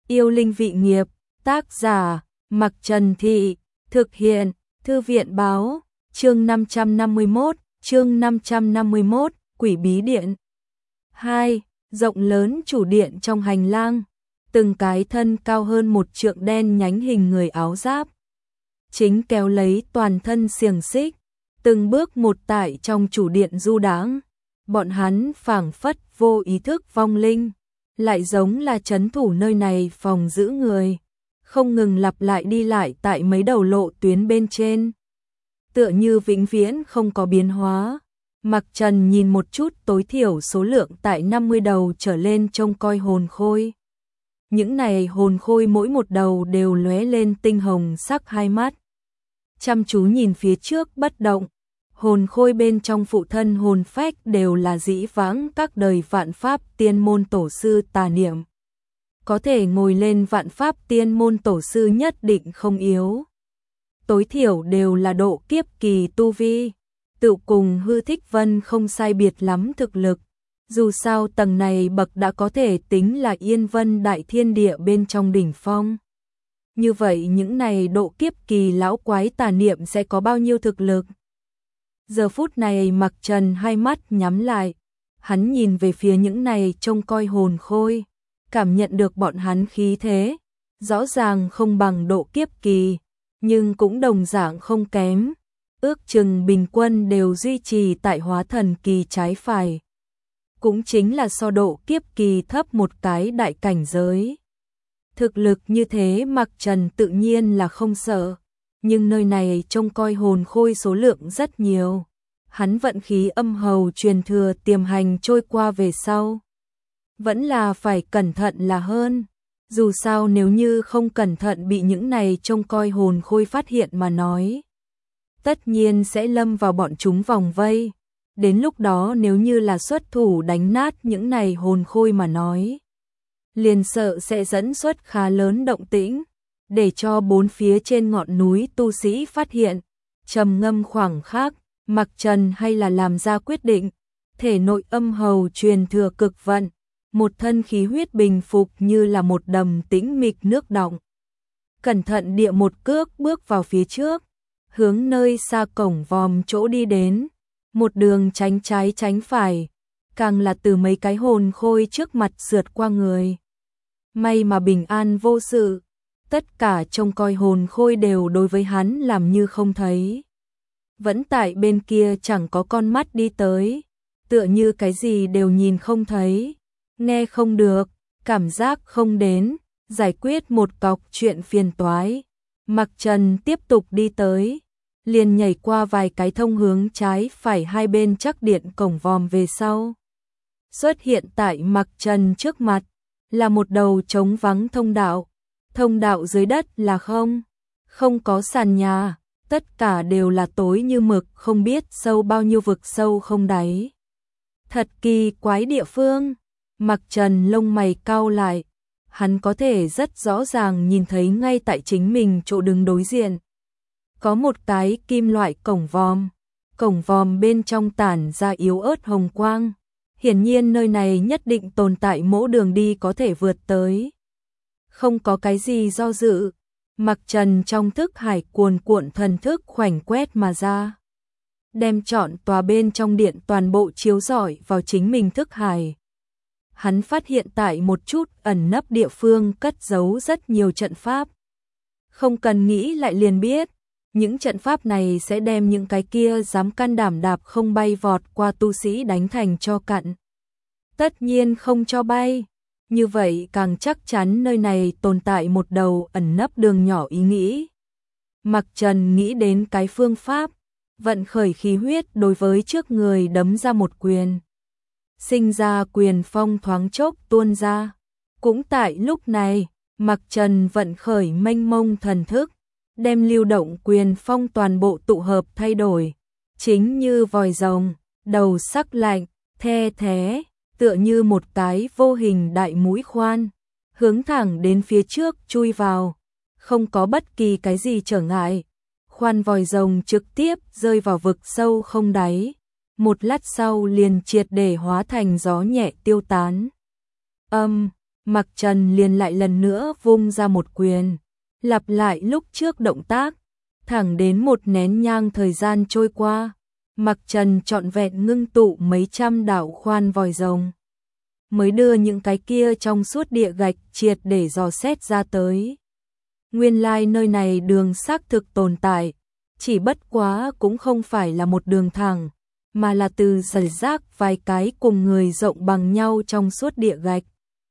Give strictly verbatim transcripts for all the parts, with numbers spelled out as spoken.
Yêu linh vị nghiệp, tác giả, Mặc Trần Thị, thực hiện, Thư viện báo, chương năm trăm năm mươi mốt, chương năm trăm năm mươi mốt, Quỷ bí điện. hai. Rộng lớn chủ điện trong hành lang, từng cái thân cao hơn một trượng đen nhánh hình người áo giáp. Chính kéo lấy toàn thân xiềng xích, từng bước một tại trong chủ điện du đãng. Bọn hắn phảng phất vô ý thức vong linh, lại giống là trấn thủ nơi này phòng giữ người, không ngừng lặp lại đi lại tại mấy đầu lộ tuyến bên trên. Tựa như vĩnh viễn không có biến hóa. Mặc Trần nhìn một chút tối thiểu số lượng tại năm mươi đầu trở lên trông coi hồn khôi. Những này hồn khôi mỗi một đầu đều lóe lên tinh hồng sắc hai mắt. Chăm chú nhìn phía trước bất động. Hồn khôi bên trong phụ thân hồn phách đều là dĩ vãng các đời vạn pháp tiên môn tổ sư tà niệm. Có thể ngồi lên vạn pháp tiên môn tổ sư nhất định không yếu. Tối thiểu đều là độ kiếp kỳ tu vi. Tự cùng Hư Thích Vân không sai biệt lắm thực lực. Dù sao tầng này bậc đã có thể tính là Yên Vân Đại Thiên Địa bên trong đỉnh phong. Như vậy những này độ kiếp kỳ lão quái tà niệm sẽ có bao nhiêu thực lực? Giờ phút này Mặc Trần hai mắt nhắm lại. Hắn nhìn về phía những này trông coi hồn khôi. Cảm nhận được bọn hắn khí thế. Rõ ràng không bằng độ kiếp kỳ, nhưng cũng đồng dạng không kém. Ước chừng bình quân đều duy trì tại hóa thần kỳ trái phải. Cũng chính là so độ kiếp kỳ thấp một cái đại cảnh giới. Thực lực như thế Mặc Trần tự nhiên là không sợ. Nhưng nơi này trông coi hồn khôi số lượng rất nhiều. Hắn vận khí âm hầu truyền thừa tiềm hành trôi qua về sau. Vẫn là phải cẩn thận là hơn. Dù sao nếu như không cẩn thận bị những này trông coi hồn khôi phát hiện mà nói, tất nhiên sẽ lâm vào bọn chúng vòng vây. Đến lúc đó nếu như là xuất thủ đánh nát những này hồn khôi mà nói, liền sợ sẽ dẫn xuất khá lớn động tĩnh, để cho bốn phía trên ngọn núi tu sĩ phát hiện. Trầm ngâm khoảng khắc, Mặc Trần hay là làm ra quyết định. Thể nội âm hầu truyền thừa cực vận, một thân khí huyết bình phục như là một đầm tĩnh mịch nước đọng. Cẩn thận địa một cước bước vào phía trước, hướng nơi xa cổng vòm chỗ đi đến, một đường tránh trái tránh phải, càng là từ mấy cái hồn khôi trước mặt sượt qua người. May mà bình an vô sự, tất cả trông coi hồn khôi đều đối với hắn làm như không thấy. Vẫn tại bên kia chẳng có con mắt đi tới, tựa như cái gì đều nhìn không thấy, nghe không được, cảm giác không đến, giải quyết một cọc chuyện phiền toái. Mặc Trần tiếp tục đi tới, liền nhảy qua vài cái thông hướng trái phải hai bên chắc điện cổng vòm về sau. Xuất hiện tại Mặc Trần trước mặt, là một đầu trống vắng thông đạo. Thông đạo dưới đất là không, không có sàn nhà, tất cả đều là tối như mực, không biết sâu bao nhiêu vực sâu không đáy. Thật kỳ quái địa phương. Mặc Trần lông mày cau lại, hắn có thể rất rõ ràng nhìn thấy ngay tại chính mình chỗ đứng đối diện. Có một cái kim loại cổng vòm, cổng vòm bên trong tản ra yếu ớt hồng quang. Hiển nhiên nơi này nhất định tồn tại mỗ đường đi có thể vượt tới. Không có cái gì do dự, Mặc Trần trong thức hải cuồn cuộn thần thức khoảnh quét mà ra. Đem trọn tòa bên trong điện toàn bộ chiếu rọi vào chính mình thức hải. Hắn phát hiện tại một chút ẩn nấp địa phương cất giấu rất nhiều trận pháp. Không cần nghĩ lại liền biết, những trận pháp này sẽ đem những cái kia dám can đảm đạp không bay vọt qua tu sĩ đánh thành cho cặn. Tất nhiên không cho bay, như vậy càng chắc chắn nơi này tồn tại một đầu ẩn nấp đường nhỏ ý nghĩ. Mặc Trần nghĩ đến cái phương pháp, vận khởi khí huyết đối với trước người đấm ra một quyền. Sinh ra quyền phong thoáng chốc tuôn ra. Cũng tại lúc này, Mặc Trần vận khởi mênh mông thần thức, đem lưu động quyền phong toàn bộ tụ hợp thay đổi. Chính như vòi rồng, đầu sắc lạnh, the thế, tựa như một cái vô hình đại mũi khoan, hướng thẳng đến phía trước chui vào, không có bất kỳ cái gì trở ngại. Khoan vòi rồng trực tiếp rơi vào vực sâu không đáy. Một lát sau liền triệt để hóa thành gió nhẹ tiêu tán. Âm, Mặc Trần liền lại lần nữa vung ra một quyền, lặp lại lúc trước động tác, thẳng đến một nén nhang thời gian trôi qua, Mặc Trần trọn vẹn ngưng tụ mấy trăm đạo khoan vòi rồng, mới đưa những cái kia trong suốt địa gạch triệt để dò xét ra tới. Nguyên lai nơi này đường xác thực tồn tại, chỉ bất quá cũng không phải là một đường thẳng, mà là từ rải rác vài cái cùng người rộng bằng nhau trong suốt địa gạch.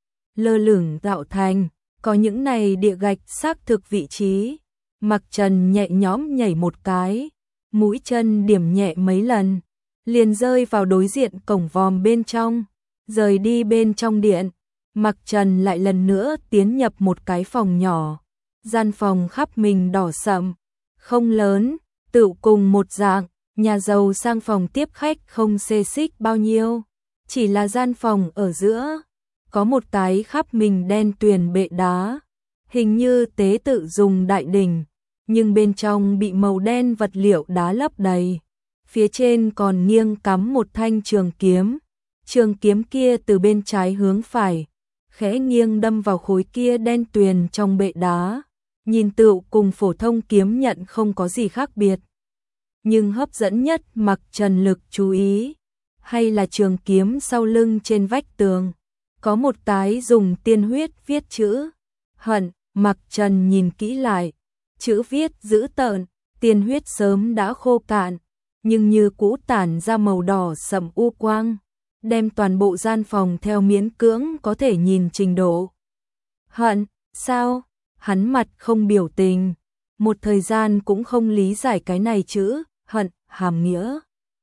Lơ lửng tạo thành, có những này địa gạch xác thực vị trí. Mặc Trần nhẹ nhõm nhảy một cái, mũi chân điểm nhẹ mấy lần, liền rơi vào đối diện cổng vòm bên trong, rời đi bên trong điện. Mặc Trần lại lần nữa tiến nhập một cái phòng nhỏ, gian phòng khắp mình đỏ sậm, không lớn, tự cùng một dạng, nhà giàu sang phòng tiếp khách không xê xích bao nhiêu, chỉ là gian phòng ở giữa, có một cái khắp mình đen tuyền bệ đá, hình như tế tự dùng đại đình, nhưng bên trong bị màu đen vật liệu đá lấp đầy, phía trên còn nghiêng cắm một thanh trường kiếm, trường kiếm kia từ bên trái hướng phải, khẽ nghiêng đâm vào khối kia đen tuyền trong bệ đá, nhìn tựu cùng phổ thông kiếm nhận không có gì khác biệt. Nhưng hấp dẫn nhất Mặc Trần lực chú ý, hay là trường kiếm sau lưng trên vách tường, có một cái dùng tiên huyết viết chữ hận. Mặc Trần nhìn kỹ lại, chữ viết dữ tợn, tiên huyết sớm đã khô cạn, nhưng như cũ tản ra màu đỏ sẫm u quang, đem toàn bộ gian phòng theo miễn cưỡng có thể nhìn trình độ. Hận, sao? Hắn mặt không biểu tình, một thời gian cũng không lý giải cái này chữ hận hàm nghĩa.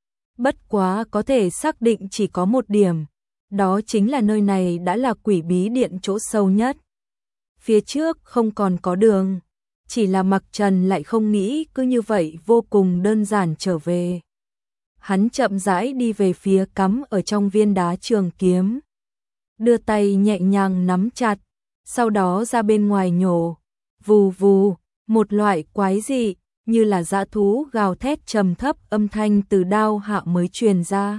Bất quá có thể xác định chỉ có một điểm, đó chính là nơi này đã là quỷ bí điện chỗ sâu nhất. Phía trước không còn có đường, chỉ là Mặc Trần lại không nghĩ cứ như vậy vô cùng đơn giản trở về. Hắn chậm rãi đi về phía cắm ở trong viên đá trường kiếm, đưa tay nhẹ nhàng nắm chặt, sau đó ra bên ngoài nhổ, vù vù, một loại quái dị, như là dã thú gào thét trầm thấp âm thanh từ đao hạ mới truyền ra.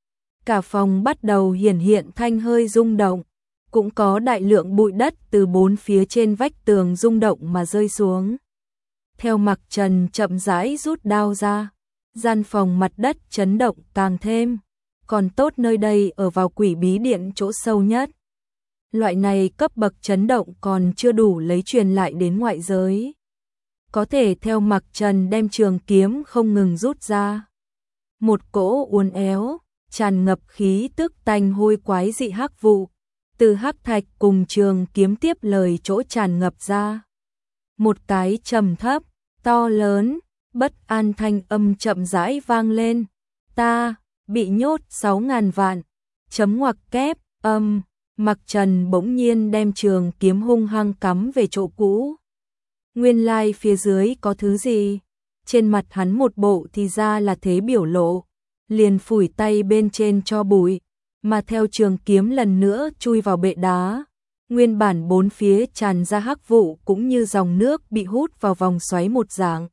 Cả phòng bắt đầu hiển hiện thanh hơi rung động, cũng có đại lượng bụi đất từ bốn phía trên vách tường rung động mà rơi xuống. Theo Mặc Trần chậm rãi rút đao ra, gian phòng mặt đất chấn động càng thêm, còn tốt nơi đây ở vào quỷ bí điện chỗ sâu nhất. Loại này cấp bậc chấn động còn chưa đủ lấy truyền lại đến ngoại giới. Có thể theo Mặc Trần đem trường kiếm không ngừng rút ra. Một cỗ uốn éo, tràn ngập khí tức tanh hôi quái dị hắc vụ, từ hắc thạch cùng trường kiếm tiếp lời chỗ tràn ngập ra. Một cái trầm thấp, to lớn, bất an thanh âm chậm rãi vang lên. Ta, bị nhốt sáu ngàn vạn, chấm ngoặc kép, âm. Mặc Trần bỗng nhiên đem trường kiếm hung hăng cắm về chỗ cũ. Nguyên lai phía dưới có thứ gì? Trên mặt hắn một bộ thì ra là thế biểu lộ, liền phủi tay bên trên cho bụi, mà theo trường kiếm lần nữa chui vào bệ đá. Nguyên bản bốn phía tràn ra hắc vụ cũng như dòng nước bị hút vào vòng xoáy một dạng.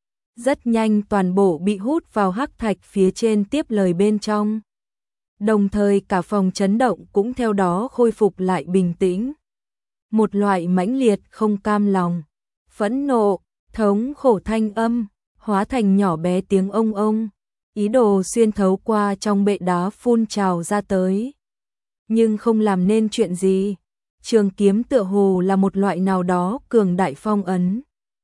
Rất nhanh toàn bộ bị hút vào hắc thạch phía trên tiếp lời bên trong. Đồng thời cả phòng chấn động cũng theo đó khôi phục lại bình tĩnh. Một loại mãnh liệt không cam lòng, phẫn nộ, thống khổ thanh âm, hóa thành nhỏ bé tiếng ông ông, ý đồ xuyên thấu qua trong bệ đá phun trào ra tới. Nhưng không làm nên chuyện gì, trường kiếm tựa hồ là một loại nào đó cường đại phong ấn.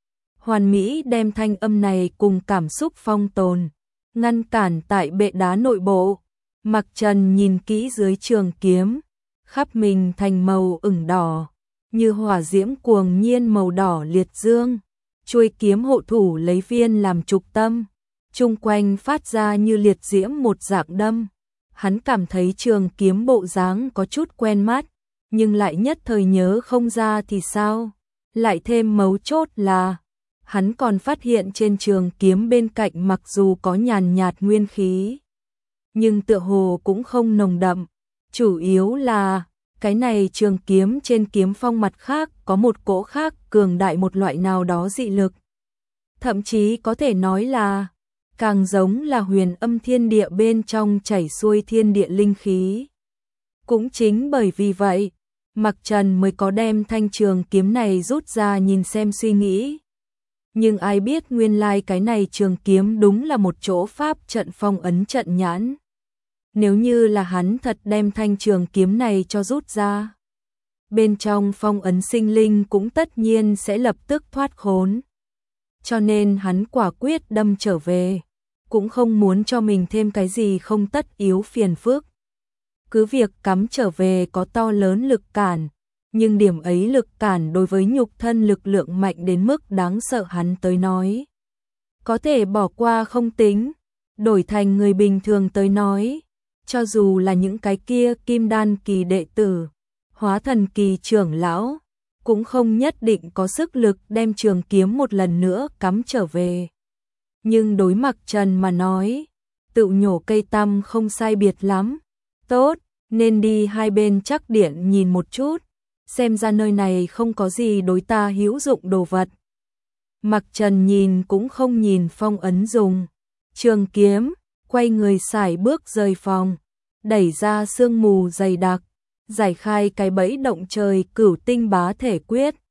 Hoàn mỹ đem thanh âm này cùng cảm xúc phong tồn, ngăn cản tại bệ đá nội bộ. Mặc Trần nhìn kỹ dưới trường kiếm, khắp mình thành màu ửng đỏ, như hỏa diễm cuồng nhiên màu đỏ liệt dương, chuôi kiếm hộ thủ lấy viên làm trục tâm, chung quanh phát ra như liệt diễm một dạng đâm. Hắn cảm thấy trường kiếm bộ dáng có chút quen mắt, nhưng lại nhất thời nhớ không ra thì sao. Lại thêm mấu chốt là, hắn còn phát hiện trên trường kiếm bên cạnh mặc dù có nhàn nhạt nguyên khí, nhưng tựa hồ cũng không nồng đậm, chủ yếu là cái này trường kiếm trên kiếm phong mặt khác có một cỗ khác cường đại một loại nào đó dị lực. Thậm chí có thể nói là càng giống là huyền âm thiên địa bên trong chảy xuôi thiên địa linh khí. Cũng chính bởi vì vậy, Mặc Trần mới có đem thanh trường kiếm này rút ra nhìn xem suy nghĩ. Nhưng ai biết nguyên lai cái này trường kiếm đúng là một chỗ pháp trận phong ấn trận nhãn. Nếu như là hắn thật đem thanh trường kiếm này cho rút ra, bên trong phong ấn sinh linh cũng tất nhiên sẽ lập tức thoát khốn. Cho nên hắn quả quyết đâm trở về, cũng không muốn cho mình thêm cái gì không tất yếu phiền phức. Cứ việc cắm trở về có to lớn lực cản, nhưng điểm ấy lực cản đối với nhục thân lực lượng mạnh đến mức đáng sợ hắn tới nói. Có thể bỏ qua không tính, đổi thành người bình thường tới nói, cho dù là những cái kia kim đan kỳ đệ tử, hóa thần kỳ trưởng lão, cũng không nhất định có sức lực đem trường kiếm một lần nữa cắm trở về. Nhưng đối Mặc Trần mà nói, tự nhổ cây tăm không sai biệt lắm. Tốt, nên đi hai bên chắc điện nhìn một chút, xem ra nơi này không có gì đối ta hữu dụng đồ vật. Mặc Trần nhìn cũng không nhìn phong ấn dùng trường kiếm, quay người sải bước rời phòng, đẩy ra sương mù dày đặc, giải khai cái bẫy động trời cửu tinh bá thể quyết.